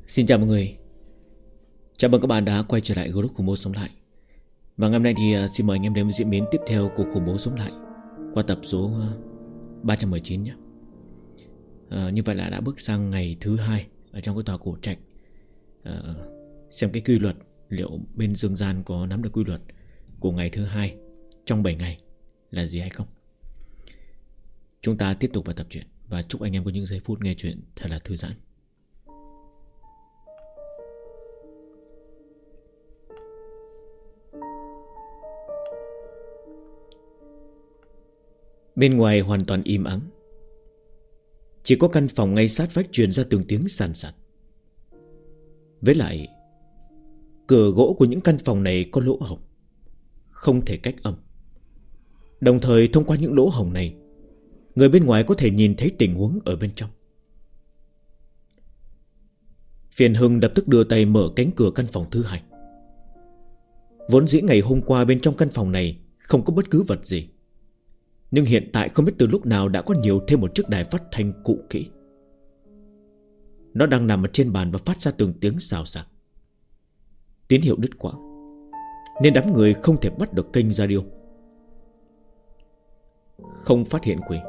Xin chào mọi người. Chào mừng các bạn đã quay trở lại group khủng bố sống lại. Và ngày hôm nay thì xin mời anh em đến với diễn biến tiếp theo của khủng bố sống lại qua tập số 319 nhé. Như vậy là đã bước sang ngày thứ 2 ở trong cái tòa cổ trạch. Xem cái quy luật, liệu bên dương gian có nắm được quy luật của ngày thứ 2 trong 7 ngày là gì hay không. Chúng ta tiếp tục vào tập truyện và chúc anh em có những giây phút nghe chuyện thật là thư giãn. Bên ngoài hoàn toàn im ắng. Chỉ có căn phòng ngay sát vách truyền ra từng tiếng sàn sạt. Với lại cửa gỗ của những căn phòng này có lỗ hổng, không thể cách âm. Đồng thời thông qua những lỗ hổng này, người bên ngoài có thể nhìn thấy tình huống ở bên trong. Phiền Hưng lập tức đưa tay mở cánh cửa căn phòng thứ 2. Vốn dĩ ngày hôm qua bên trong căn phòng này không có bất cứ vật gì, nhưng hiện tại không biết từ lúc nào đã có nhiều thêm một chiếc đài phát thanh cũ kỹ. Nó đang nằm ở trên bàn và phát ra từng tiếng xào xạc. Tín hiệu đứt quãng, nên đám người không thể bắt được kênh radio. Không phát hiện quỷ.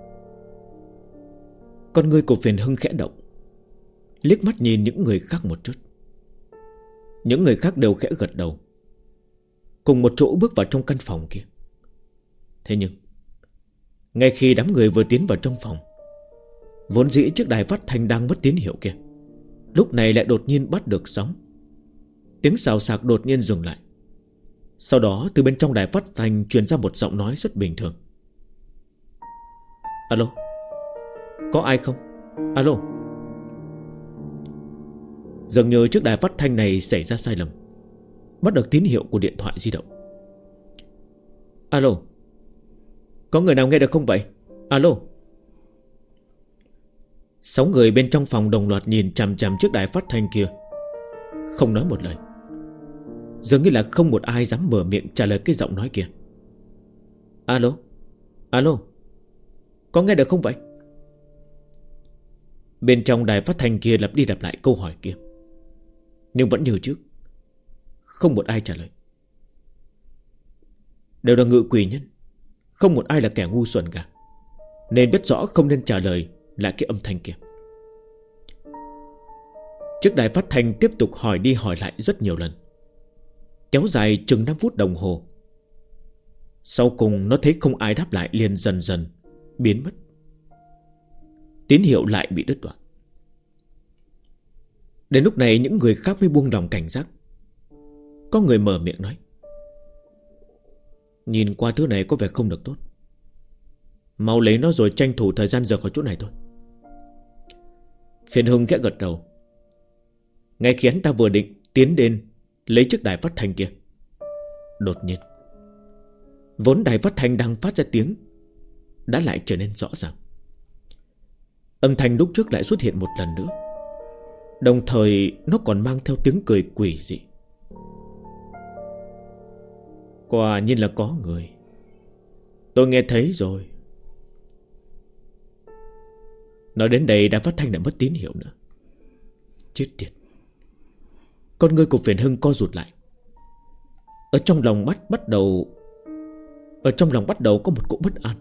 Con ngươi của Phiền Hưng khẽ động, liếc mắt nhìn những người khác một chút. Những người khác đều khẽ gật đầu, cùng một chỗ bước vào trong căn phòng kia. Thế nhưng ngay khi đám người vừa tiến vào trong phòng, vốn dĩ chiếc đài phát thanh đang mất tín hiệu kia lúc này lại đột nhiên bắt được sóng. Tiếng xào xạc đột nhiên dừng lại. Sau đó từ bên trong đài phát thanh truyền ra một giọng nói rất bình thường. Alo, có ai không? Alo. Dường như chiếc đài phát thanh này xảy ra sai lầm, bắt được tín hiệu của điện thoại di động. Alo, có người nào nghe được không vậy? Alo. 6 người bên trong phòng đồng loạt nhìn chằm chằm chiếc đài phát thanh kia, không nói một lời. Dường như là không một ai dám mở miệng trả lời cái giọng nói kia. Alo, alo, có nghe được không vậy? Bên trong đài phát thanh kia lặp đi lặp lại câu hỏi kia, nhưng vẫn như trước, không một ai trả lời. Đều là ngự quỷ nhân, không một ai là kẻ ngu xuẩn cả, nên biết rõ không nên trả lời lại cái âm thanh kia. Chiếc đài phát thanh tiếp tục hỏi đi hỏi lại rất nhiều lần, kéo dài chừng 5 phút đồng hồ. Sau cùng nó thấy không ai đáp lại, liền dần dần biến mất. Tín hiệu lại bị đứt đoạn. Đến lúc này những người khác mới buông lòng cảnh giác. Có người mở miệng nói: nhìn qua thứ này có vẻ không được tốt, mau lấy nó rồi tranh thủ thời gian rời khỏi chỗ này thôi. Phiền Hưng khẽ gật đầu. Ngay khi hắn ta vừa định tiến đến lấy chiếc đài phát thanh kia, đột nhiên vốn đài phát thanh đang phát ra tiếng đã lại trở nên rõ ràng. Âm thanh lúc trước lại xuất hiện một lần nữa, đồng thời nó còn mang theo tiếng cười quỷ dị. Quả nhiên là có người, tôi nghe thấy rồi. Nói đến đây đài phát thanh đã mất tín hiệu nữa. Chết tiệt. Con ngươi của Phiền Hưng co rụt lại. Ở trong lòng bắt đầu có một cỗ bất an.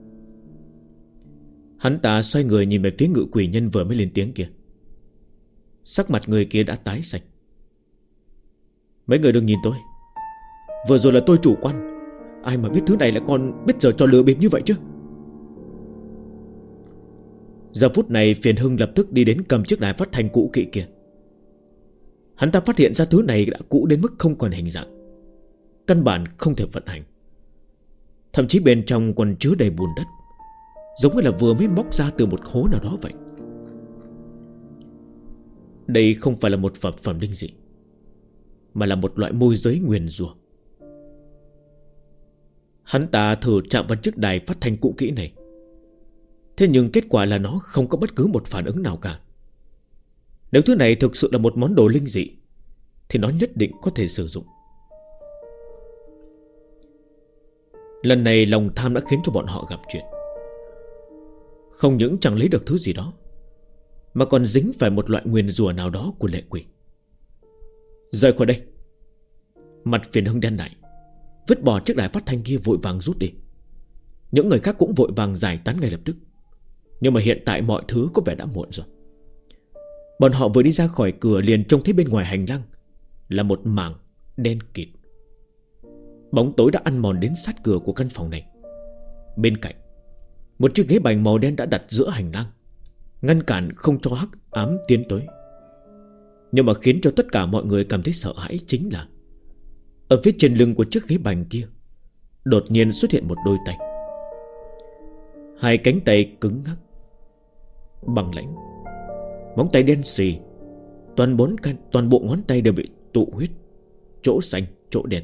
Hắn ta xoay người nhìn về phía ngự quỷ nhân vừa mới lên tiếng kia. Sắc mặt người kia đã tái xanh. Mấy người đừng nhìn tôi, vừa rồi là tôi chủ quan. Ai mà biết thứ này lại còn biết giờ trò lừa bịp như vậy chứ. Giờ phút này Phiền Hưng lập tức đi đến cầm chiếc đài phát thanh cũ kỹ kia. Hắn ta phát hiện ra thứ này đã cũ đến mức không còn hình dạng, căn bản không thể vận hành. Thậm chí bên trong còn chứa đầy bùn đất, giống như là vừa mới móc ra từ một hố nào đó vậy. Đây không phải là một phẩm linh dị, mà là một loại môi giới nguyền rủa. Hắn ta thử chạm vào chiếc đài phát thanh cũ kỹ này, thế nhưng kết quả là nó không có bất cứ một phản ứng nào cả. Nếu thứ này thực sự là một món đồ linh dị thì nó nhất định có thể sử dụng. Lần này lòng tham đã khiến cho bọn họ gặp chuyện. Không những chẳng lấy được thứ gì đó, mà còn dính phải một loại nguyền rủa nào đó của lệ quỷ. Rời khỏi đây. Mặt Phiền Hưng đen lại, vứt bỏ chiếc đài phát thanh kia vội vàng rút đi. Những người khác cũng vội vàng giải tán ngay lập tức. Nhưng mà hiện tại mọi thứ có vẻ đã muộn rồi. Bọn họ vừa đi ra khỏi cửa liền trông thấy bên ngoài hành lang là một mảng đen kịt. Bóng tối đã ăn mòn đến sát cửa của căn phòng này. Bên cạnh, một chiếc ghế bành màu đen đã đặt giữa hành lang, ngăn cản không cho hắc ám tiến tới. Nhưng mà khiến cho tất cả mọi người cảm thấy sợ hãi chính là ở phía trên lưng của chiếc ghế bành kia đột nhiên xuất hiện một đôi tay. Hai cánh tay cứng ngắc, bằng lãnh, móng tay đen xì. Toàn bộ ngón tay đều bị tụ huyết, chỗ xanh chỗ đen.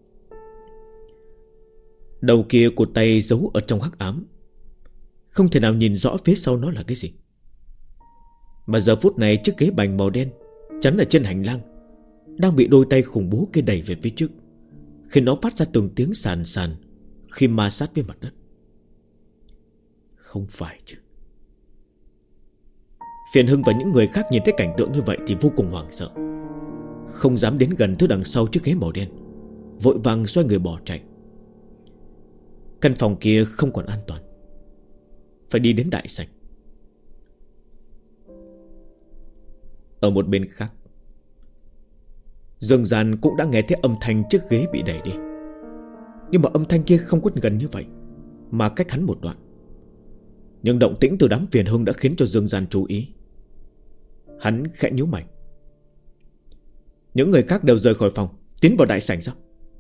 Đầu kia của tay giấu ở trong hắc ám, không thể nào nhìn rõ phía sau nó là cái gì. Mà giờ phút này chiếc ghế bành màu đen chắn ở trên hành lang đang bị đôi tay khủng bố kia đẩy về phía trước, khiến nó phát ra từng tiếng sàn sàn khi ma sát với mặt đất. Không phải chứ. Phiền Hưng và những người khác nhìn thấy cảnh tượng như vậy thì vô cùng hoảng sợ, không dám đến gần thứ đằng sau chiếc ghế màu đen, vội vàng xoay người bỏ chạy. Căn phòng kia không còn an toàn, phải đi đến đại sảnh. Ở một bên khác, Dương Gian cũng đã nghe thấy âm thanh chiếc ghế bị đẩy đi. Nhưng mà âm thanh kia không có gần như vậy, mà cách hắn một đoạn. Nhưng động tĩnh từ đám Phiền Hưng đã khiến cho Dương Gian chú ý. Hắn khẽ nhíu mày. Những người khác đều rời khỏi phòng, tiến vào đại sảnh sao?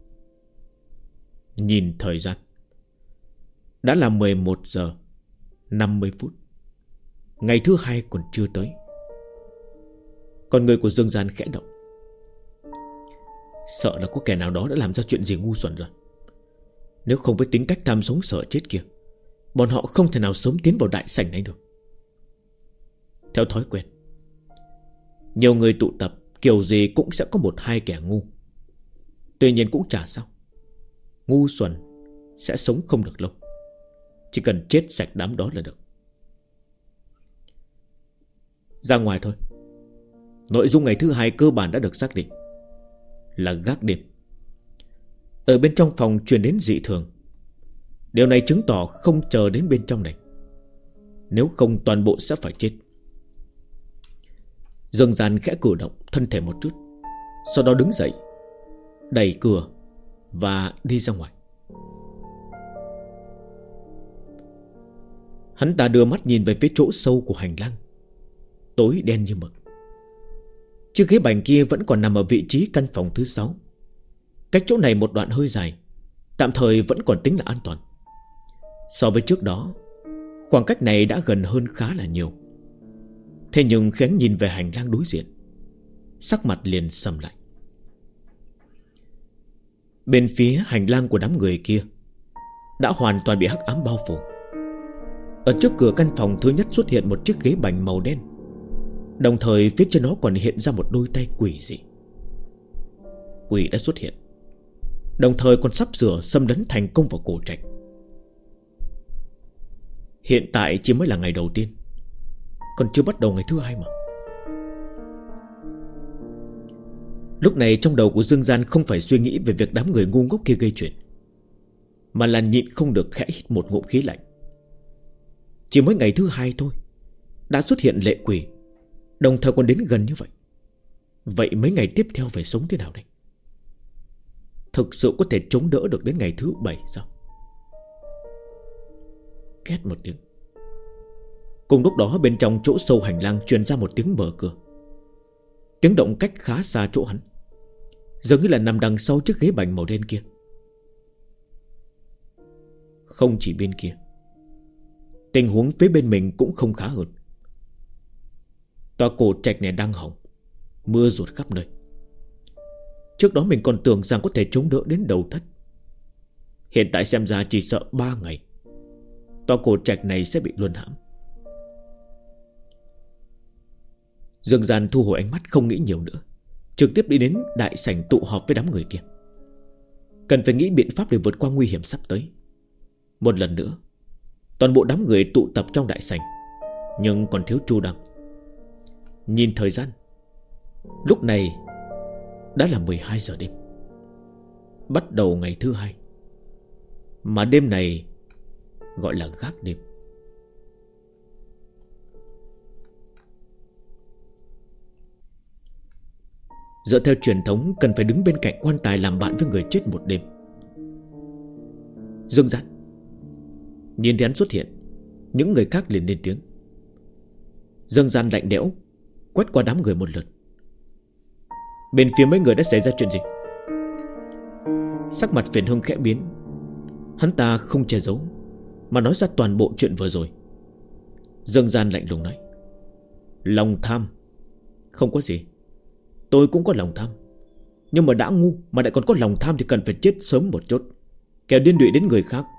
Nhìn thời gian, đã là 11 giờ 50 phút. Ngày thứ hai còn chưa tới. Con người của Dương Gian khẽ động. Sợ là có kẻ nào đó đã làm ra chuyện gì ngu xuẩn rồi. Nếu không với tính cách tham sống sợ chết kia, bọn họ không thể nào sớm tiến vào đại sảnh này được. Theo thói quen, nhiều người tụ tập, kiểu gì cũng sẽ có một hai kẻ ngu. Tuy nhiên cũng chả sao, ngu xuẩn sẽ sống không được lâu, chỉ cần chết sạch đám đó là được. Ra ngoài thôi. Nội dung ngày thứ hai cơ bản đã được xác định là gác đêm. Ở bên trong phòng truyền đến dị thường. Điều này chứng tỏ không chờ đến bên trong này, nếu không toàn bộ sẽ phải chết. Dương Gian khẽ cử động thân thể một chút, sau đó đứng dậy, đẩy cửa và đi ra ngoài. Hắn ta đưa mắt nhìn về phía chỗ sâu của hành lang, tối đen như mực. Chiếc ghế bành kia vẫn còn nằm ở vị trí căn phòng thứ 6, cách chỗ này một đoạn hơi dài, tạm thời vẫn còn tính là an toàn. So với trước đó, khoảng cách này đã gần hơn khá là nhiều. Thế nhưng khi hắn nhìn về hành lang đối diện, sắc mặt liền sầm lại. Bên phía hành lang của đám người kia đã hoàn toàn bị hắc ám bao phủ. Ở trước cửa căn phòng thứ nhất xuất hiện một chiếc ghế bành màu đen, đồng thời phía trên nó còn hiện ra một đôi tay quỷ dị. Quỷ đã xuất hiện, đồng thời còn sắp sửa xâm lấn thành công vào cổ trạch. Hiện tại chỉ mới là ngày đầu tiên, còn chưa bắt đầu ngày thứ hai mà. Lúc này trong đầu của Dương Gian không phải suy nghĩ về việc đám người ngu ngốc kia gây chuyện, mà là nhịn không được khẽ hít một ngụm khí lạnh. Chỉ mới ngày thứ hai thôi đã xuất hiện lệ quỷ, đồng thời còn đến gần như vậy. Vậy mấy ngày tiếp theo phải sống thế nào đây? Thực sự có thể chống đỡ được đến ngày thứ 7 sao? Két một tiếng. Cùng lúc đó bên trong chỗ sâu hành lang truyền ra một tiếng mở cửa. Tiếng động cách khá xa chỗ hắn, dường như là nằm đằng sau chiếc ghế bành màu đen kia. Không chỉ bên kia, tình huống phía bên mình cũng không khá hơn. Tòa cổ trạch này đang hỏng, mưa rột khắp nơi. Trước đó mình còn tưởng rằng có thể chống đỡ đến đầu thất, hiện tại xem ra chỉ sợ 3 ngày tòa cổ trạch này sẽ bị luân hãm. Dương Gian thu hồi ánh mắt, không nghĩ nhiều nữa, trực tiếp đi đến đại sảnh tụ họp với đám người kia. Cần phải nghĩ biện pháp để vượt qua nguy hiểm sắp tới. Một lần nữa, toàn bộ đám người tụ tập trong đại sảnh, nhưng còn thiếu Chu Đăng. Nhìn thời gian, lúc này đã là 12 giờ đêm, bắt đầu ngày thứ hai. Mà đêm này gọi là gác đêm. Dựa theo truyền thống, cần phải đứng bên cạnh quan tài làm bạn với người chết một đêm. Dương Gian nhìn thấy hắn xuất hiện, những người khác liền lên tiếng. Dương Gian lạnh lẽo quét qua đám người một lượt. Bên phía mấy người đã xảy ra chuyện gì? Sắc mặt Phiền Hưng khẽ biến. Hắn ta không che giấu mà nói ra toàn bộ chuyện vừa rồi. Dương Gian lạnh lùng nói: lòng tham. Không có gì. Tôi cũng có lòng tham, nhưng mà đã ngu mà lại còn có lòng tham thì cần phải chết sớm một chút, kẻo liên lụy đến người khác.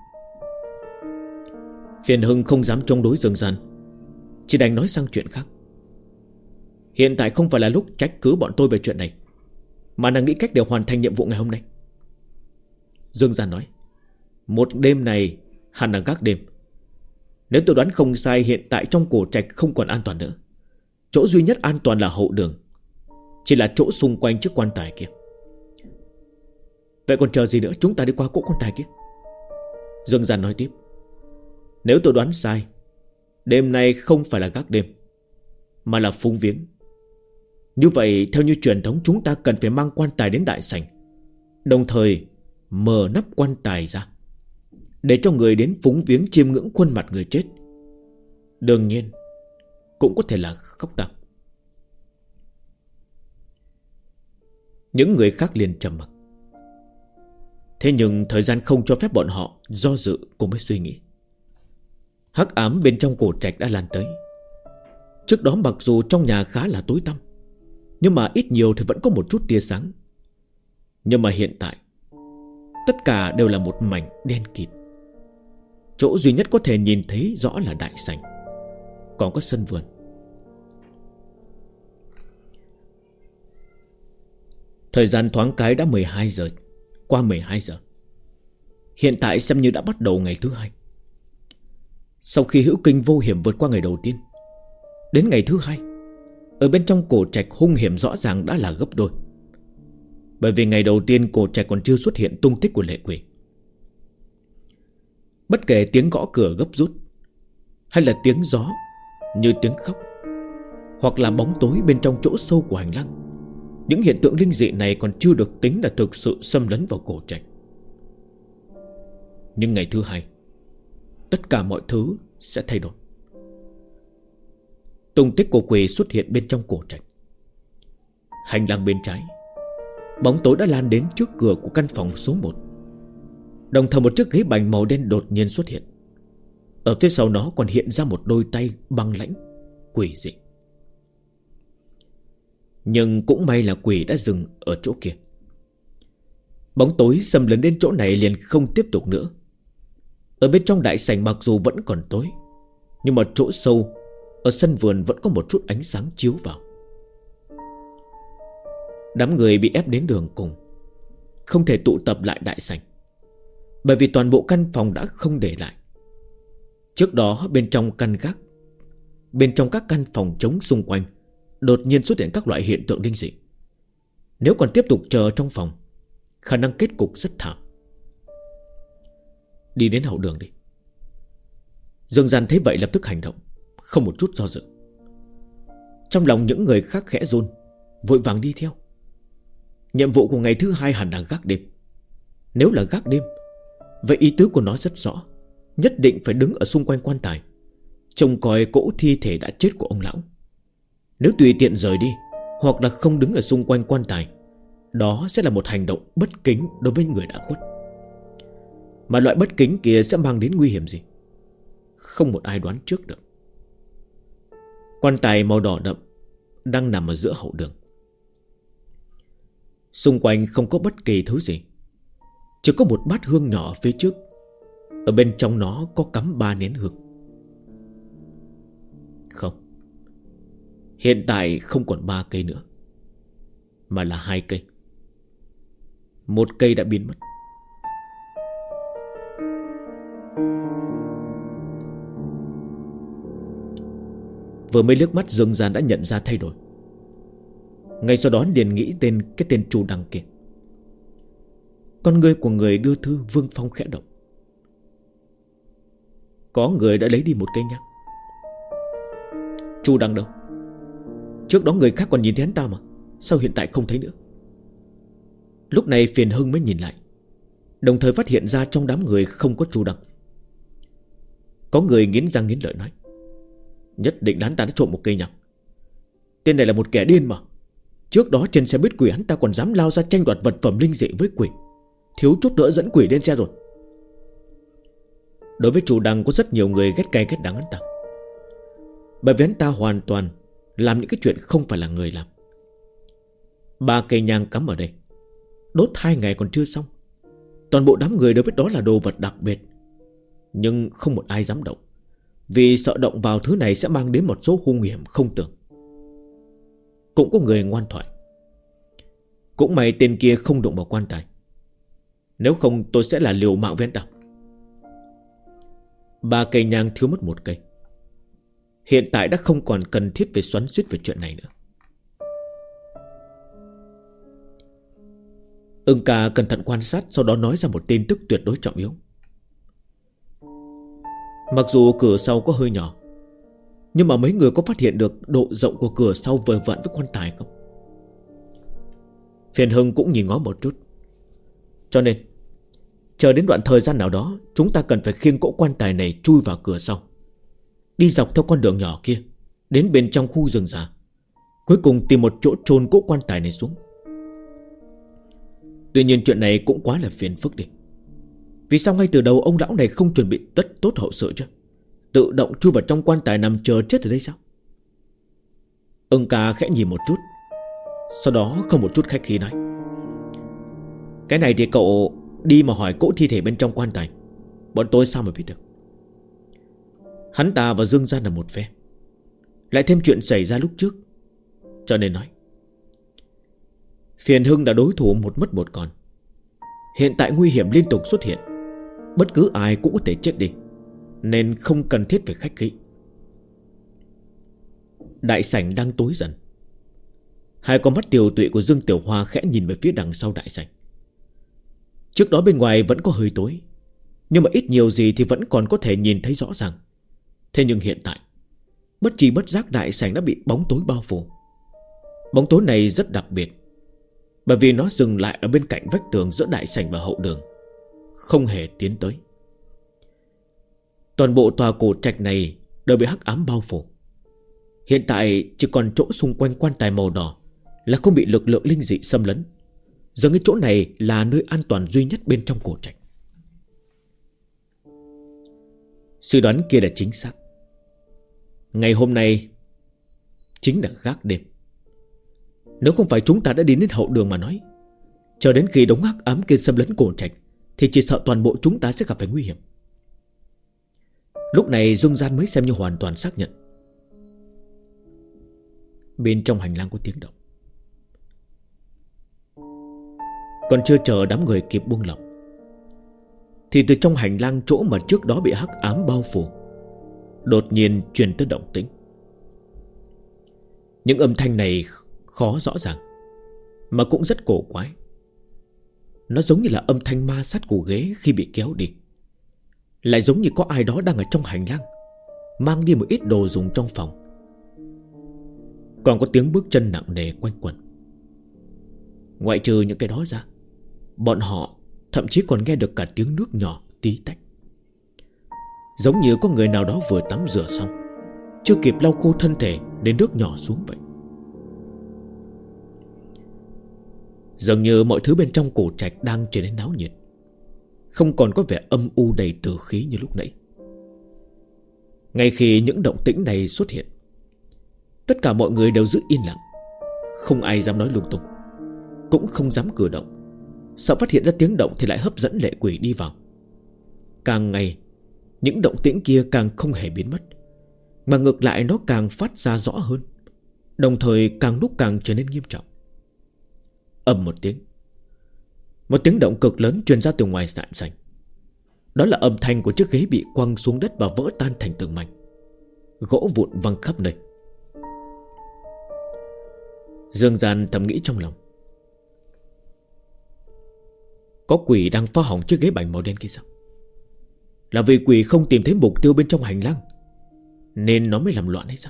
Phiền Hưng không dám chống đối Dương Gian, chỉ đành nói sang chuyện khác. Hiện tại không phải là lúc trách cứ bọn tôi về chuyện này, mà là nghĩ cách để hoàn thành nhiệm vụ ngày hôm nay. Dương Gian nói: một đêm này hẳn là gác đêm. Nếu tôi đoán không sai, hiện tại trong cổ trạch không còn an toàn nữa. Chỗ duy nhất an toàn là hậu đường, chỉ là chỗ xung quanh chiếc quan tài kia. Vậy còn chờ gì nữa, chúng ta đi qua cỗ quan tài kia. Dương Gian nói tiếp: nếu tôi đoán sai, đêm nay không phải là gác đêm, mà là phúng viếng. Như vậy theo như truyền thống, chúng ta cần phải mang quan tài đến đại sảnh, đồng thời mở nắp quan tài ra, để cho người đến phúng viếng chiêm ngưỡng khuôn mặt người chết. Đương nhiên cũng có thể là khóc tang. Những người khác liền trầm mặc. Thế nhưng thời gian không cho phép bọn họ do dự cùng với suy nghĩ. Hắc ám bên trong cổ trạch đã lan tới. Trước đó mặc dù trong nhà khá là tối tăm, nhưng mà ít nhiều thì vẫn có một chút tia sáng. Nhưng mà hiện tại tất cả đều là một mảnh đen kịt. Chỗ duy nhất có thể nhìn thấy rõ là đại sảnh, còn có sân vườn. Thời gian thoáng cái đã 12 giờ. Qua 12 giờ, hiện tại xem như đã bắt đầu ngày thứ hai. Sau khi hữu kinh vô hiểm vượt qua ngày đầu tiên, đến ngày thứ hai, ở bên trong cổ trạch hung hiểm rõ ràng đã là gấp đôi. Bởi vì ngày đầu tiên cổ trạch còn chưa xuất hiện tung tích của lệ quỷ. Bất kể tiếng gõ cửa gấp rút, hay là tiếng gió như tiếng khóc, hoặc là bóng tối bên trong chỗ sâu của hành lang, những hiện tượng linh dị này còn chưa được tính là thực sự xâm lấn vào cổ trạch. Nhưng ngày thứ hai, tất cả mọi thứ sẽ thay đổi. Tung tích của quỷ xuất hiện bên trong cổ trạch. Hành lang bên trái, bóng tối đã lan đến trước cửa của căn phòng số 1. Đồng thời một chiếc ghế bành màu đen đột nhiên xuất hiện. Ở phía sau nó còn hiện ra một đôi tay băng lãnh, quỷ dị. Nhưng cũng may là quỷ đã dừng ở chỗ kia. Bóng tối xâm lấn đến chỗ này liền không tiếp tục nữa. Ở bên trong đại sảnh mặc dù vẫn còn tối, nhưng mà chỗ sâu ở sân vườn vẫn có một chút ánh sáng chiếu vào. Đám người bị ép đến đường cùng, không thể tụ tập lại đại sảnh, bởi vì toàn bộ căn phòng đã không để lại. Trước đó bên trong các căn phòng trống xung quanh đột nhiên xuất hiện các loại hiện tượng linh dị. Nếu còn tiếp tục chờ trong phòng, khả năng kết cục rất thảm. Đi đến hậu đường đi. Dương Gian thấy vậy lập tức hành động, không một chút do dự. Trong lòng những người khác khẽ run, vội vàng đi theo. Nhiệm vụ của ngày thứ hai hẳn là gác đêm. Nếu là gác đêm, vậy ý tứ của nó rất rõ. Nhất định phải đứng ở xung quanh quan tài, trông coi cỗ thi thể đã chết của ông lão. Nếu tùy tiện rời đi, hoặc là không đứng ở xung quanh quan tài, đó sẽ là một hành động bất kính đối với người đã khuất. Mà loại bất kính kia sẽ mang đến nguy hiểm gì, không một ai đoán trước được. Quan tài màu đỏ đậm đang nằm ở giữa hậu đường. Xung quanh không có bất kỳ thứ gì, chỉ có một bát hương nhỏ ở phía trước. Ở bên trong nó có cắm 3 nén hương. Không, hiện tại không còn 3 cây nữa, mà là 2 cây. Một cây đã biến mất. vừa mới liếc mắt Dương Gian đã nhận ra thay đổi. Ngay sau đó liền nghĩ cái tên Chu Đăng kia. Con ngươi của người đưa thư Vương Phong khẽ động. Có người đã lấy đi một cây nhang. Chu Đăng đâu? Trước đó người khác còn nhìn thấy hắn ta mà, sao hiện tại không thấy nữa? Lúc này Phiền Hưng mới nhìn lại, đồng thời phát hiện ra trong đám người không có Chu Đăng. Có người nghiến răng nghiến lợi nói, nhất định hắn ta đã trộm một cây nhang. Tên này là một kẻ điên mà. Trước đó trên xe buýt quỷ hắn ta còn dám lao ra tranh đoạt vật phẩm linh dị với quỷ, thiếu chút nữa dẫn quỷ lên xe rồi. Đối với Chu Đăng có rất nhiều người ghét cay ghét đắng hắn ta, bởi vì hắn ta hoàn toàn làm những cái chuyện không phải là người làm. 3 cây nhang cắm ở đây, đốt 2 ngày còn chưa xong. Toàn bộ đám người đều biết đó là đồ vật đặc biệt, nhưng không một ai dám động, vì sợ động vào thứ này sẽ mang đến một số hung hiểm không tưởng. Cũng có người ngoan thoại, cũng may tên kia không đụng vào quan tài, nếu không tôi sẽ là liều mạng với anh ta. 3 cây nhang thiếu mất 1 cây. Hiện tại đã không còn cần thiết phải xoắn xuýt về chuyện này nữa. Ưng Ca cẩn thận quan sát, sau đó nói ra một tin tức tuyệt đối trọng yếu. Mặc dù cửa sau có hơi nhỏ, nhưng mà mấy người có phát hiện được độ rộng của cửa sau vừa vặn với quan tài không? Phiền Hưng cũng nhìn ngó một chút. Cho nên chờ đến đoạn thời gian nào đó, chúng ta cần phải khiêng cỗ quan tài này chui vào cửa sau, đi dọc theo con đường nhỏ kia đến bên trong khu rừng già, cuối cùng tìm một chỗ chôn cỗ quan tài này xuống. Tuy nhiên chuyện này cũng quá là phiền phức đi. Vì sao ngay từ đầu ông lão này không chuẩn bị tất tốt hậu sự chứ? Tự động chui vào trong quan tài nằm chờ chết ở đây sao? Ưng Ca khẽ nhìn một chút, sau đó không một chút khách khí nói, cái này thì cậu đi mà hỏi cỗ thi thể bên trong quan tài, bọn tôi sao mà biết được. Hắn ta và Dương Gian là một phe, lại thêm chuyện xảy ra lúc trước, cho nên nói Phiền Hưng đã đối thủ một mất một còn. Hiện tại nguy hiểm liên tục xuất hiện, bất cứ ai cũng có thể chết đi, nên không cần thiết phải khách khí. Đại sảnh đang tối dần. Hai con mắt tiều tụy của Dương Tiểu Hoa khẽ nhìn về phía đằng sau đại sảnh. Trước đó bên ngoài vẫn có hơi tối, nhưng mà ít nhiều gì thì vẫn còn có thể nhìn thấy rõ ràng. Thế nhưng hiện tại, bất tri bất giác đại sảnh đã bị bóng tối bao phủ. Bóng tối này rất đặc biệt, bởi vì nó dừng lại ở bên cạnh vách tường giữa đại sảnh và hậu đường, không hề tiến tới. Toàn bộ tòa cổ trạch này đều bị hắc ám bao phủ. Hiện tại chỉ còn chỗ xung quanh quan tài màu đỏ là không bị lực lượng linh dị xâm lấn. Giờ cái chỗ này là nơi an toàn duy nhất bên trong cổ trạch. Suy đoán kia là chính xác. Ngày hôm nay chính là gác đêm. Nếu không phải chúng ta đã đi đến hậu đường mà nói, chờ đến khi đống hắc ám kia xâm lấn cổ trạch, thì chỉ sợ toàn bộ chúng ta sẽ gặp phải nguy hiểm. Lúc này Dương Gian mới xem như hoàn toàn xác nhận. Bên trong hành lang có tiếng động. Còn chưa chờ đám người kịp buông lỏng, thì từ trong hành lang chỗ mà trước đó bị hắc ám bao phủ, đột nhiên truyền tới động tĩnh. Những âm thanh này khó rõ ràng, mà cũng rất cổ quái. Nó giống như là âm thanh ma sát của ghế khi bị kéo đi, lại giống như có ai đó đang ở trong hành lang, mang đi một ít đồ dùng trong phòng. Còn có tiếng bước chân nặng nề quanh quẩn. Ngoại trừ những cái đó ra, bọn họ thậm chí còn nghe được cả tiếng nước nhỏ tí tách, giống như có người nào đó vừa tắm rửa xong, chưa kịp lau khô thân thể đến nước nhỏ xuống vậy. Dường như mọi thứ bên trong cổ trạch đang trở nên náo nhiệt, không còn có vẻ âm u đầy tử khí như lúc nãy. Ngay khi những động tĩnh này xuất hiện, tất cả mọi người đều giữ yên lặng, không ai dám nói lung tung, cũng không dám cử động, sợ phát hiện ra tiếng động thì lại hấp dẫn lệ quỷ đi vào. Càng ngày, những động tĩnh kia càng không hề biến mất, mà ngược lại nó càng phát ra rõ hơn, đồng thời càng lúc càng trở nên nghiêm trọng. Ầm một tiếng, một tiếng động cực lớn truyền ra từ ngoài đại sảnh. Đó là âm thanh của chiếc ghế bị quăng xuống đất và vỡ tan thành từng mảnh, gỗ vụn văng khắp nơi. Dương Gian thầm nghĩ trong lòng. Có quỷ đang phá hỏng chiếc ghế bành màu đen kia sao? Là vì quỷ không tìm thấy mục tiêu bên trong hành lang nên nó mới làm loạn hay sao?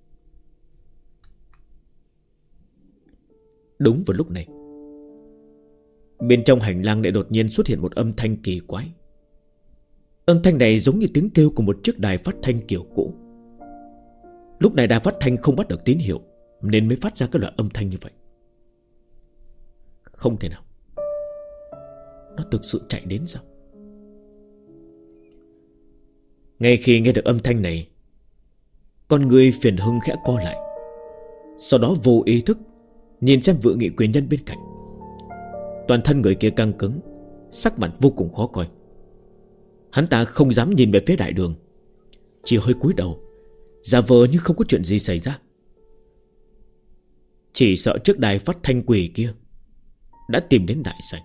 Đúng vào lúc này, bên trong hành lang lại đột nhiên xuất hiện một âm thanh kỳ quái. Âm thanh này giống như tiếng kêu của một chiếc đài phát thanh kiểu cũ. Lúc này đài phát thanh không bắt được tín hiệu nên mới phát ra cái loại âm thanh như vậy. Không thể nào, nó thực sự chạy đến sao? Ngay khi nghe được âm thanh này, con người Phiền Hưng khẽ co lại. Sau đó vô ý thức nhìn xem Vự Nghị quyền nhân bên cạnh. Toàn thân người kia căng cứng, sắc mặt vô cùng khó coi. Hắn ta không dám nhìn về phía đại đường, chỉ hơi cúi đầu, giả vờ như không có chuyện gì xảy ra. Chỉ sợ trước đài phát thanh quỷ kia đã tìm đến đại sảnh.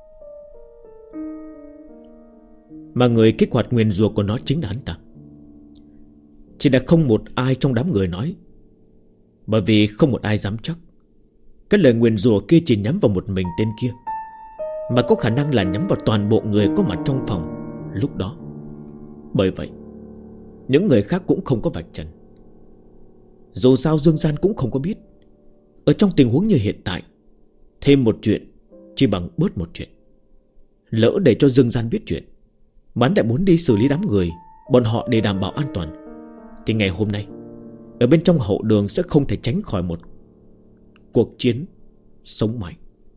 Mà người kích hoạt nguyền rủa của nó chính là hắn ta. Chỉ là không một ai trong đám người nói, bởi vì không một ai dám chắc cái lời nguyền rủa kia chỉ nhắm vào một mình tên kia, mà có khả năng là nhắm vào toàn bộ người có mặt trong phòng lúc đó. Bởi vậy những người khác cũng không có vạch trần. Dù sao Dương Gian cũng không có biết, ở trong tình huống như hiện tại, thêm một chuyện chỉ bằng bớt một chuyện. Lỡ để cho Dương Gian biết chuyện, hắn lại muốn đi xử lý đám người bọn họ để đảm bảo an toàn, thì ngày hôm nay ở bên trong hậu đường sẽ không thể tránh khỏi một cuộc chiến sống mãi.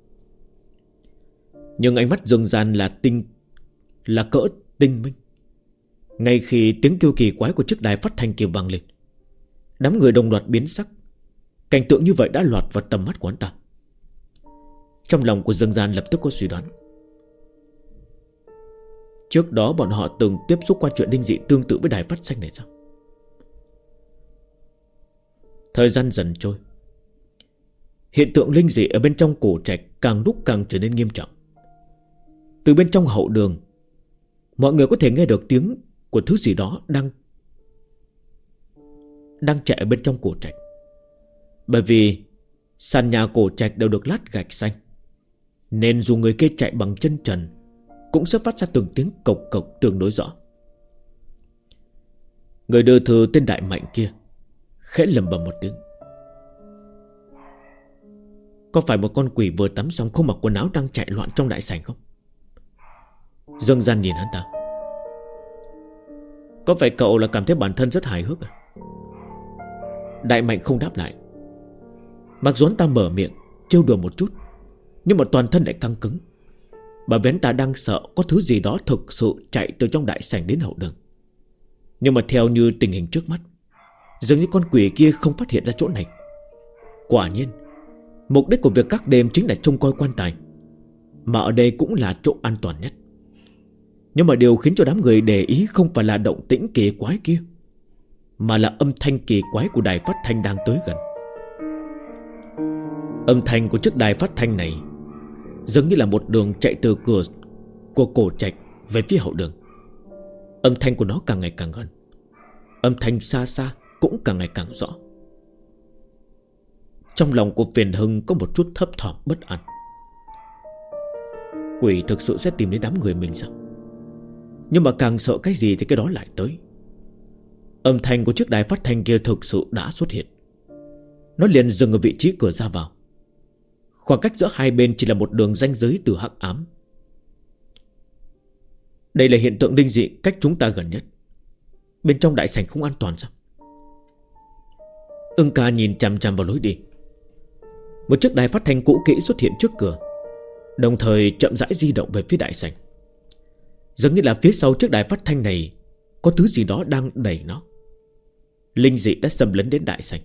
Nhưng ánh mắt Dương Gian là cỡ tinh minh. Ngay khi tiếng kêu kỳ quái của chiếc đài phát thanh kia vang lên, đám người đồng loạt biến sắc. Cảnh tượng như vậy đã lọt vào tầm mắt của hắn ta. Trong lòng của Dương Gian lập tức có suy đoán. Trước đó bọn họ từng tiếp xúc qua chuyện linh dị tương tự với đài phát thanh này sao? Thời gian dần trôi, hiện tượng linh dị ở bên trong cổ trạch càng lúc càng trở nên nghiêm trọng. Từ bên trong hậu đường, mọi người có thể nghe được tiếng của thứ gì đó đang chạy ở bên trong cổ trạch. Bởi vì sàn nhà cổ trạch đều được lát gạch xanh, nên dù người kia chạy bằng chân trần cũng sẽ phát ra từng tiếng cộc cộc tương đối rõ. Người đưa thư tên Đại Mạnh kia khẽ lầm bầm một tiếng. Có phải một con quỷ vừa tắm xong không mặc quần áo đang chạy loạn trong đại sảnh không? Dương Gian nhìn hắn ta. Có phải cậu là cảm thấy bản thân rất hài hước à? Đại Mạnh không đáp lại. Mặc dù hắn ta mở miệng trêu đùa một chút, nhưng mà toàn thân lại căng cứng. Bởi vì hắn ta đang sợ có thứ gì đó thực sự chạy từ trong đại sảnh đến hậu đường. Nhưng mà theo như tình hình trước mắt, dường như con quỷ kia không phát hiện ra chỗ này. Quả nhiên, mục đích của việc các đêm chính là trông coi quan tài, mà ở đây cũng là chỗ an toàn nhất. Nhưng mà điều khiến cho đám người để ý không phải là động tĩnh kỳ quái kia, mà là âm thanh kỳ quái của đài phát thanh đang tới gần. Âm thanh của chiếc đài phát thanh này giống như là một đường chạy từ cửa của cổ trạch về phía hậu đường. Âm thanh của nó càng ngày càng gần, âm thanh xa xa cũng càng ngày càng rõ. Trong lòng của Phiền Hưng có một chút thấp thỏm bất an. Quỷ thực sự sẽ tìm đến đám người mình sao? Nhưng mà càng sợ cái gì thì cái đó lại tới. Âm thanh của chiếc đài phát thanh kia thực sự đã xuất hiện. Nó liền dừng ở vị trí cửa ra vào. Khoảng cách giữa hai bên chỉ là một đường ranh giới từ hắc ám. Đây là hiện tượng linh dị cách chúng ta gần nhất. Bên trong đại sảnh không an toàn sao? Ưng Ca nhìn chằm chằm vào lối đi. Một chiếc đài phát thanh cũ kỹ xuất hiện trước cửa, đồng thời chậm rãi di động về phía đại sảnh. Giống như là phía sau chiếc đài phát thanh này có thứ gì đó đang đẩy nó. Linh dị đã xâm lấn đến đại sảnh.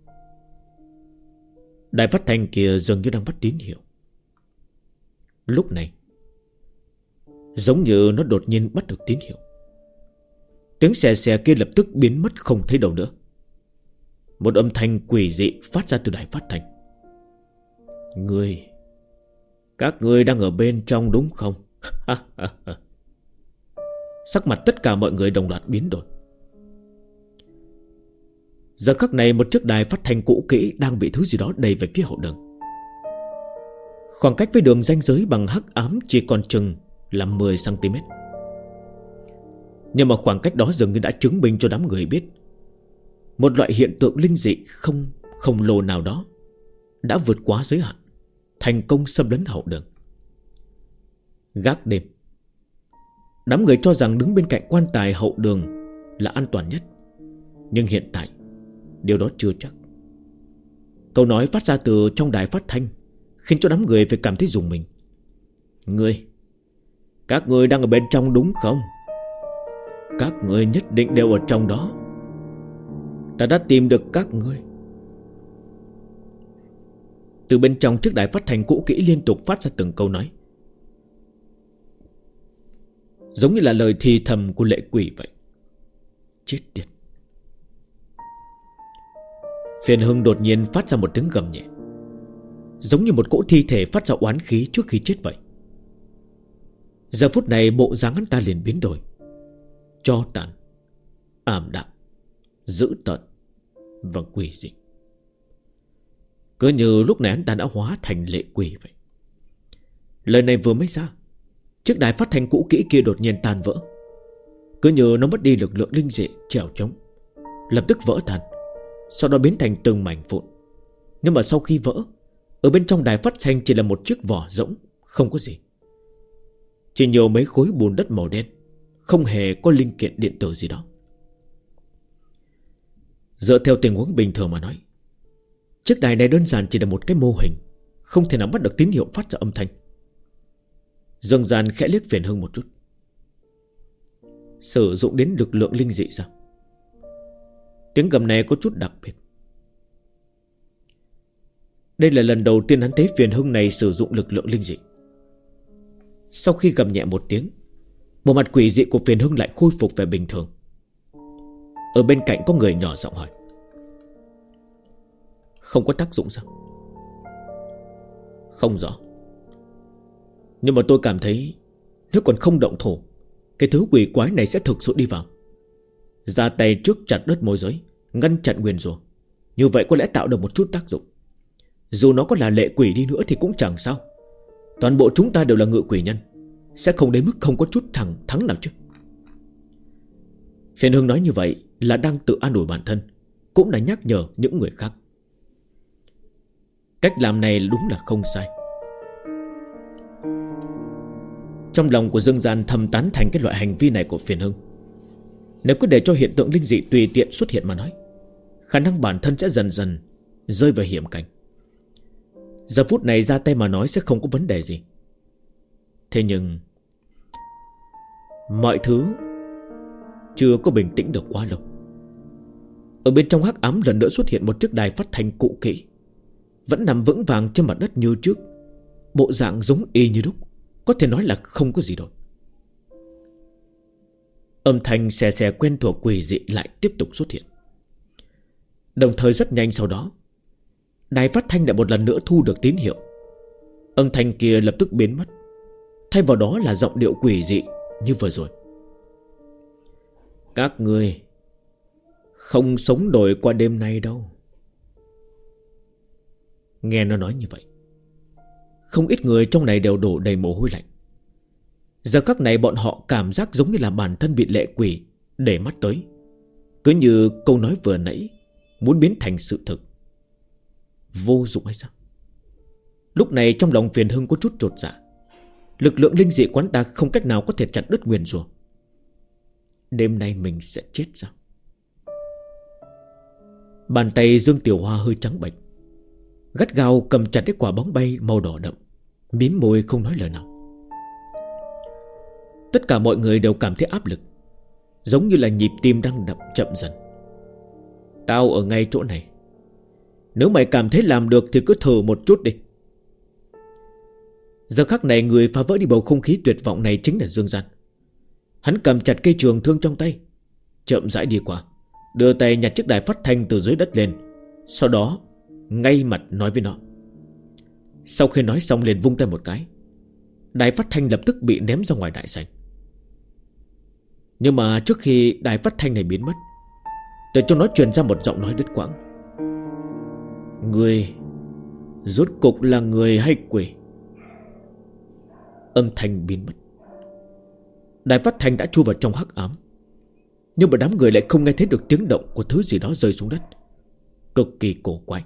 Đài phát thanh kia dường như đang bắt tín hiệu. Lúc này giống như nó đột nhiên bắt được tín hiệu. Tiếng xè xè kia lập tức biến mất không thấy đâu nữa. Một âm thanh quỷ dị phát ra từ đài phát thanh. Các ngươi đang ở bên trong đúng không? Sắc mặt tất cả mọi người đồng loạt biến đổi. Giờ khắc này một chiếc đài phát thanh cũ kỹ đang bị thứ gì đó đẩy về phía hậu đường. Khoảng cách với đường ranh giới bằng hắc ám chỉ còn chừng là 10cm. Nhưng mà khoảng cách đó dường như đã chứng minh cho đám người biết một loại hiện tượng linh dị khổng lồ nào đó đã vượt quá giới hạn, thành công xâm lấn hậu đường. Gác đêm. Đám người cho rằng đứng bên cạnh quan tài hậu đường là an toàn nhất. Nhưng hiện tại điều đó chưa chắc. Câu nói phát ra từ trong đài phát thanh khiến cho đám người phải cảm thấy rùng mình. Các người đang ở bên trong đúng không? Các người nhất định đều ở trong đó. Ta đã tìm được các ngươi. Từ bên trong chiếc đài phát thanh cũ kỹ liên tục phát ra từng câu nói, giống như là lời thì thầm của lệ quỷ vậy. Chết tiệt. Phiền Hưng đột nhiên phát ra một tiếng gầm nhẹ, giống như một cỗ thi thể phát ra oán khí trước khi chết vậy. Giờ phút này bộ dáng hắn ta liền biến đổi, cho tàn, ảm đạm, dữ tợn và quỷ dị. Cứ như lúc này hắn ta đã hóa thành lệ quỷ vậy. Lời này vừa mới ra, chiếc đài phát thanh cũ kỹ kia đột nhiên tan vỡ. Cứ như nó mất đi lực lượng linh dị trèo trống, lập tức vỡ tan, sau đó biến thành từng mảnh vụn. Nhưng mà sau khi vỡ, ở bên trong đài phát thanh chỉ là một chiếc vỏ rỗng, không có gì, chỉ nhiều mấy khối bùn đất màu đen, không hề có linh kiện điện tử gì đó. Dựa theo tình huống bình thường mà nói, chiếc đài này đơn giản chỉ là một cái mô hình, không thể nào bắt được tín hiệu phát ra âm thanh. Dương Gian khẽ liếc Phiền Hưng một chút. Sử dụng đến lực lượng linh dị sao? Tiếng gầm này có chút đặc biệt. Đây là lần đầu tiên hắn thấy Phiền Hưng này sử dụng lực lượng linh dị. Sau khi gầm nhẹ một tiếng, bộ mặt quỷ dị của Phiền Hưng lại khôi phục về bình thường. Ở bên cạnh có người nhỏ giọng hỏi, không có tác dụng sao? Không rõ, nhưng mà tôi cảm thấy nếu còn không động thổ, cái thứ quỷ quái này sẽ thực sự đi vào, ra tay trước chặt đất môi giới, ngăn chặn nguyền rủa. Như vậy có lẽ tạo được một chút tác dụng. Dù nó có là lệ quỷ đi nữa thì cũng chẳng sao. Toàn bộ chúng ta đều là ngự quỷ nhân, sẽ không đến mức không có chút thắng nào chứ. Phiền Hưng nói như vậy là đang tự an ủi bản thân, cũng là nhắc nhở những người khác. Cách làm này đúng là không sai. Trong lòng của Dương Gian thầm tán thành cái loại hành vi này của Phiền Hưng. Nếu cứ để cho hiện tượng linh dị tùy tiện xuất hiện mà nói, khả năng bản thân sẽ dần dần rơi vào hiểm cảnh. Giờ phút này ra tay mà nói sẽ không có vấn đề gì. Thế nhưng mọi thứ chưa có bình tĩnh được quá lâu. Ở bên trong hắc ám lần nữa xuất hiện một chiếc đài phát thanh cũ kỹ, vẫn nằm vững vàng trên mặt đất như trước, bộ dạng giống y như đúc, có thể nói là không có gì đổi. Âm thanh xè xè quen thuộc quỷ dị lại tiếp tục xuất hiện. Đồng thời rất nhanh sau đó, đài phát thanh lại một lần nữa thu được tín hiệu. Âm thanh kia lập tức biến mất, thay vào đó là giọng điệu quỷ dị như vừa rồi. Các ngươi không sống nổi qua đêm nay đâu. Nghe nó nói như vậy, không ít người trong này đều đổ đầy mồ hôi lạnh. Giờ khắc này bọn họ cảm giác giống như là bản thân bị lệ quỷ để mắt tới, cứ như câu nói vừa nãy muốn biến thành sự thực. Vô dụng hay sao? Lúc này trong lòng Phiền Hưng có chút chột dạ. Lực lượng linh dị quán ta không cách nào có thể chặt đứt nguyền rủa. Đêm nay mình sẽ chết sao? Bàn tay Dương Tiểu Hoa hơi trắng bệch, gắt gao cầm chặt cái quả bóng bay màu đỏ đậm, mím môi không nói lời nào. Tất cả mọi người đều cảm thấy áp lực, giống như là nhịp tim đang đập chậm dần. Tao ở ngay chỗ này, nếu mày cảm thấy làm được thì cứ thử một chút đi. Giờ khắc này người phá vỡ đi bầu không khí tuyệt vọng này chính là Dương Gian. Hắn cầm chặt cây trường thương trong tay, chậm rãi đi qua, đưa tay nhặt chiếc đài phát thanh từ dưới đất lên, sau đó ngay mặt nói với nó. Sau khi nói xong liền vung tay một cái, đài phát thanh lập tức bị ném ra ngoài đại sảnh. Nhưng mà trước khi đài phát thanh này biến mất, Từ trong nó truyền ra một giọng nói đứt quãng. Người rốt cục là người hay quỷ? Âm thanh biến mất. Đài phát thanh đã chui vào trong hắc ám, nhưng mà đám người lại không nghe thấy được tiếng động của thứ gì đó rơi xuống đất. Cực kỳ cổ quái.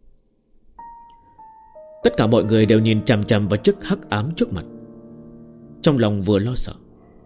Tất cả mọi người đều nhìn chằm chằm vào chiếc hắc ám trước mặt, trong lòng vừa lo sợ.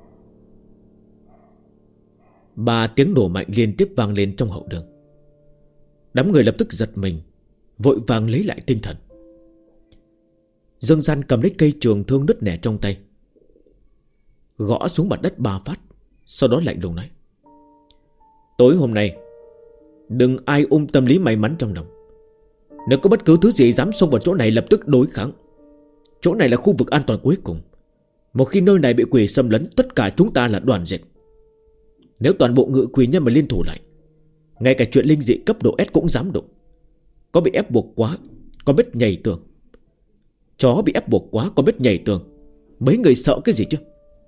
3 tiếng nổ mạnh liên tiếp vang lên trong hậu đường. Đám người lập tức giật mình, vội vàng lấy lại tinh thần. Dương Gian cầm lấy cây trường thương nứt nẻ trong tay, gõ xuống mặt đất 3 phát, sau đó lạnh lùng nói: tối hôm nay đừng ai tâm lý may mắn trong lòng. Nếu có bất cứ thứ gì dám xông vào chỗ này, lập tức đối kháng. Chỗ này là khu vực an toàn cuối cùng. Một khi nơi này bị quỷ xâm lấn, tất cả chúng ta là đoàn diệt. Nếu toàn bộ ngự quỷ nhân mà liên thủ lại, ngay cả chuyện linh dị cấp độ S cũng dám đụng. Có bị ép buộc quá còn biết nhảy tường. Chó bị ép buộc quá còn biết nhảy tường. Mấy người sợ cái gì chứ?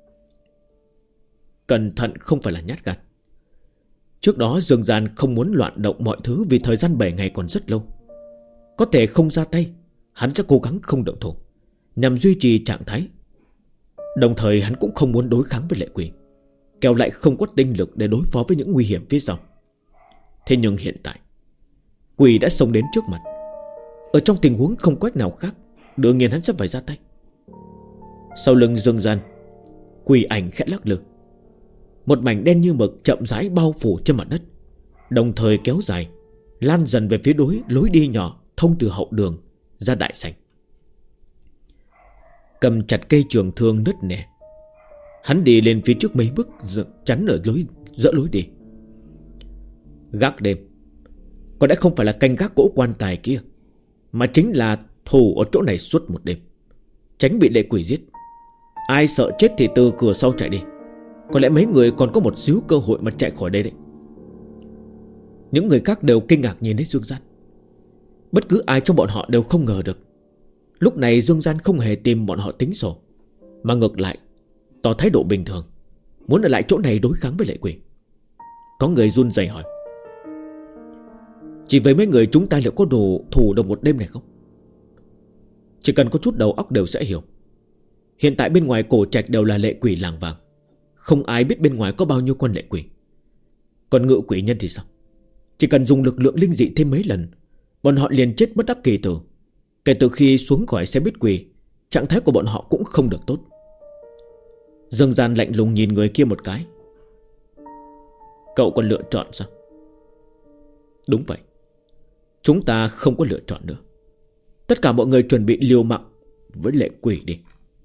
Cẩn thận không phải là nhát gan. Trước đó Dương Gian không muốn loạn động mọi thứ, vì thời gian 7 ngày còn rất lâu. Có thể không ra tay, hắn sẽ cố gắng không động thủ, nhằm duy trì trạng thái. Đồng thời hắn cũng không muốn đối kháng với lệ quỷ, kẻo lại không có tinh lực để đối phó với những nguy hiểm phía sau. Thế nhưng hiện tại quỷ đã xông đến trước mặt. Ở trong tình huống không cách nào khác, đương nhiên hắn sẽ phải ra tay. Sau lưng Dương Gian, quỷ ảnh khẽ lắc lư. Một mảnh đen như mực chậm rãi bao phủ trên mặt đất, đồng thời kéo dài, lan dần về phía lối đi nhỏ thông từ hậu đường ra đại sảnh. Cầm chặt cây trường thương nứt nẻ, hắn đi lên phía trước mấy bước, chắn ở giữa lối đi. Gác đêm có lẽ không phải là canh gác cỗ quan tài kia, mà chính là thủ ở chỗ này suốt một đêm, tránh bị lệ quỷ giết. Ai sợ chết thì từ cửa sau chạy đi. Có lẽ mấy người còn có một xíu cơ hội mà chạy khỏi đây đấy. Những người khác đều kinh ngạc nhìn đến Dương Gian. Bất cứ ai trong bọn họ đều không ngờ được lúc này Dương Gian không hề tìm bọn họ tính sổ, mà ngược lại tỏ thái độ bình thường, muốn ở lại chỗ này đối kháng với lệ quỷ. Có người run rẩy hỏi: chỉ với mấy người chúng ta liệu có đủ thủ được một đêm này không? Chỉ cần có chút đầu óc đều sẽ hiểu. Hiện tại bên ngoài cổ trạch đều là lệ quỷ làng vàng, không ai biết bên ngoài có bao nhiêu con lệ quỷ. Còn ngự quỷ nhân thì sao? Chỉ cần dùng lực lượng linh dị thêm mấy lần, bọn họ liền chết bất đắc kỳ tử. Kể từ khi xuống khỏi xe buýt quỷ, trạng thái của bọn họ cũng không được tốt. Dương Gian lạnh lùng nhìn người kia một cái: cậu còn lựa chọn sao? Đúng vậy, chúng ta không có lựa chọn nữa. Tất cả mọi người chuẩn bị liều mạng với lệ quỷ đi.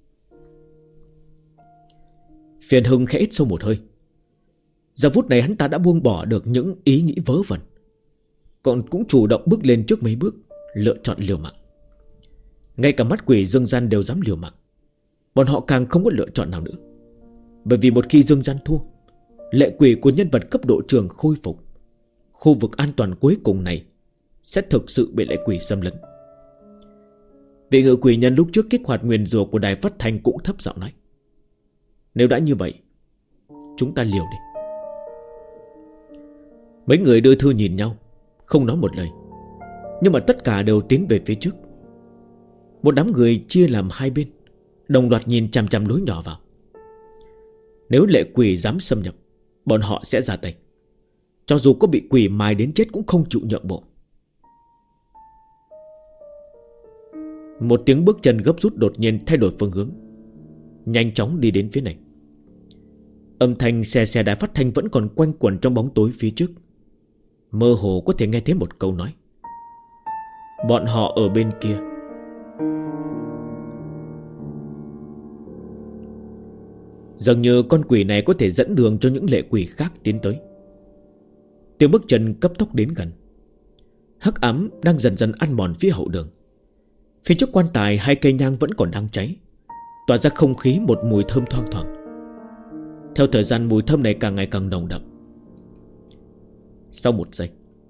Phiền Hưng khẽ hít sâu một hơi. Giờ phút này hắn ta đã buông bỏ được những ý nghĩ vớ vẩn, còn cũng chủ động bước lên trước mấy bước, lựa chọn liều mạng. Ngay cả mắt quỷ Dương Gian đều dám liều mạng. Bọn họ càng không có lựa chọn nào nữa. Bởi vì một khi Dương Gian thua, lệ quỷ của nhân vật cấp độ trường khôi phục, khu vực an toàn cuối cùng này sẽ thực sự bị lệ quỷ xâm lấn. Vị ngự quỷ nhân lúc trước kích hoạt nguyền rủa của đài phát thanh cũng thấp giọng nói: nếu đã như vậy, chúng ta liều đi. Mấy người đưa thư nhìn nhau, không nói một lời, nhưng mà tất cả đều tiến về phía trước. Một đám người chia làm hai bên, đồng loạt nhìn chằm chằm lối nhỏ vào. Nếu lệ quỷ dám xâm nhập, bọn họ sẽ ra tay. Cho dù có bị quỷ mài đến chết cũng không chịu nhượng bộ. Một tiếng bước chân gấp rút đột nhiên thay đổi phương hướng, nhanh chóng đi đến phía này. Âm thanh xe đài phát thanh vẫn còn quanh quẩn trong bóng tối phía trước. Mơ hồ có thể nghe thấy một câu nói: bọn họ ở bên kia. Dường như con quỷ này có thể dẫn đường cho những lệ quỷ khác tiến tới. Tiếng bước chân cấp tốc đến gần. Hắc ám đang dần dần ăn mòn phía hậu đường. Phía trước quan tài 2 cây nhang vẫn còn đang cháy, tỏa ra không khí một mùi thơm thoang thoảng. Theo thời gian mùi thơm này càng ngày càng nồng đậm. Sau 1 giây,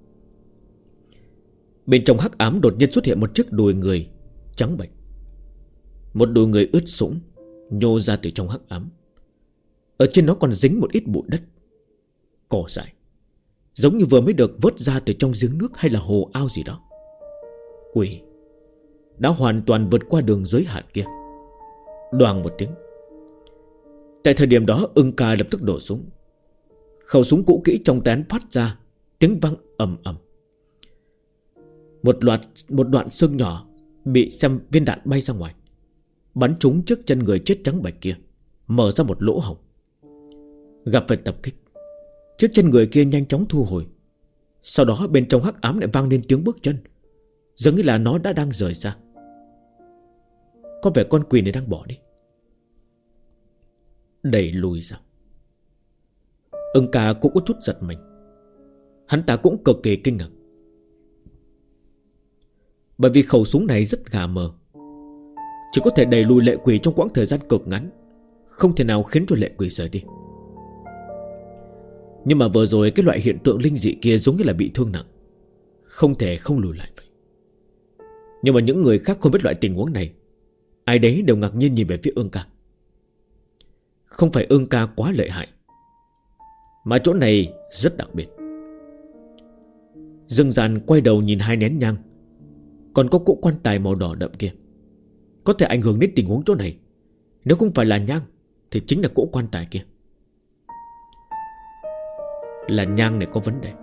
bên trong hắc ám đột nhiên xuất hiện một chiếc đùi người trắng bệch. Một đùi người ướt sũng nhô ra từ trong hắc ám. Ở trên nó còn dính một ít bụi đất, cỏ dại. giống như vừa mới được vớt ra từ trong giếng nước hay là hồ ao gì đó. Quỷ đã hoàn toàn vượt qua đường giới hạn kia. Đoàng một tiếng. Tại thời điểm đó Ưng Ca lập tức nổ súng. Khẩu súng cũ kỹ trong tay phát ra tiếng vang ầm ầm. Một đoạn xương nhỏ bị xem viên đạn bay ra ngoài, bắn trúng trước chân người chết trắng bệch kia, mở ra một lỗ hổng. Gặp phải tập kích, chiếc chân người kia nhanh chóng thu hồi. Sau đó bên trong hắc ám lại vang lên tiếng bước chân, giống như là nó đã đang rời xa. Có vẻ con quỷ này đang bỏ đi. Đẩy lùi ra. Ưng Ca cũng có chút giật mình. Hắn ta cũng cực kỳ kinh ngạc, bởi vì khẩu súng này rất gà mờ, chỉ có thể đẩy lùi lệ quỷ trong quãng thời gian cực ngắn, không thể nào khiến cho lệ quỷ rời đi. Nhưng mà vừa rồi cái loại hiện tượng linh dị kia giống như là bị thương nặng, không thể không lùi lại vậy. Nhưng mà những người khác không biết loại tình huống này, ai đấy đều ngạc nhiên nhìn về phía Ưng Ca. Không phải Ưng Ca quá lợi hại, mà chỗ này rất đặc biệt. Dương Gian quay đầu nhìn hai nén nhang, còn có cỗ quan tài màu đỏ đậm kia, có thể ảnh hưởng đến tình huống chỗ này. Nếu không phải là nhang thì chính là cỗ quan tài kia. Là nhang này có vấn đề.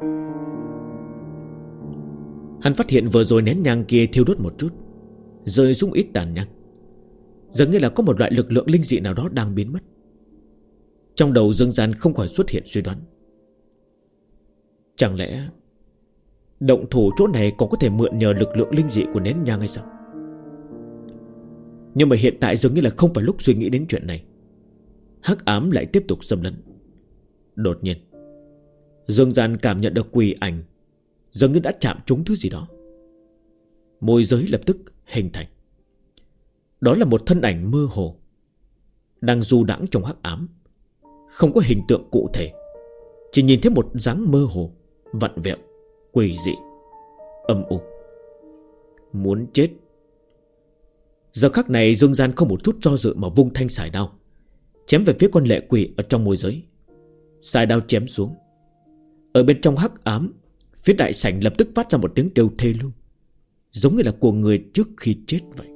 Hắn phát hiện vừa rồi nén nhang kia thiêu đốt một chút, rơi xuống ít tàn nhang, dường như là có một loại lực lượng linh dị nào đó đang biến mất. Trong đầu Dương Gian không khỏi xuất hiện suy đoán, chẳng lẽ động thủ chỗ này còn có thể mượn nhờ lực lượng linh dị của nén nhang hay sao? Nhưng mà hiện tại dường như là không phải lúc suy nghĩ đến chuyện này. Hắc ám lại tiếp tục xâm lấn. Đột nhiên Dương Gian cảm nhận được quỷ ảnh dường như đã chạm trúng thứ gì đó. Môi giới lập tức hình thành. Đó là một thân ảnh mơ hồ đang du đãng trong hắc ám, không có hình tượng cụ thể, chỉ nhìn thấy một dáng mơ hồ, vặn vẹo, quỷ dị, âm u. Muốn chết. Giờ khắc này Dương Gian không một chút do dự mà vung thanh sải đao, chém về phía con lệ quỷ ở trong môi giới. Sải đao chém xuống, ở bên trong hắc ám, phía đại sảnh lập tức phát ra một tiếng kêu thê lương, giống như là của người trước khi chết vậy.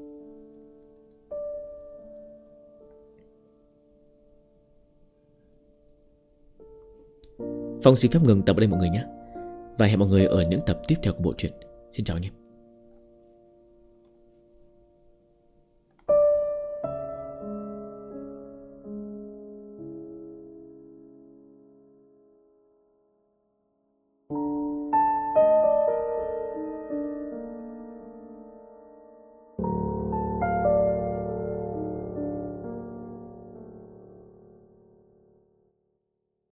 Phong xin phép ngừng tập ở đây mọi người nhé, và hẹn mọi người ở những tập tiếp theo của bộ truyện. Xin chào anh em.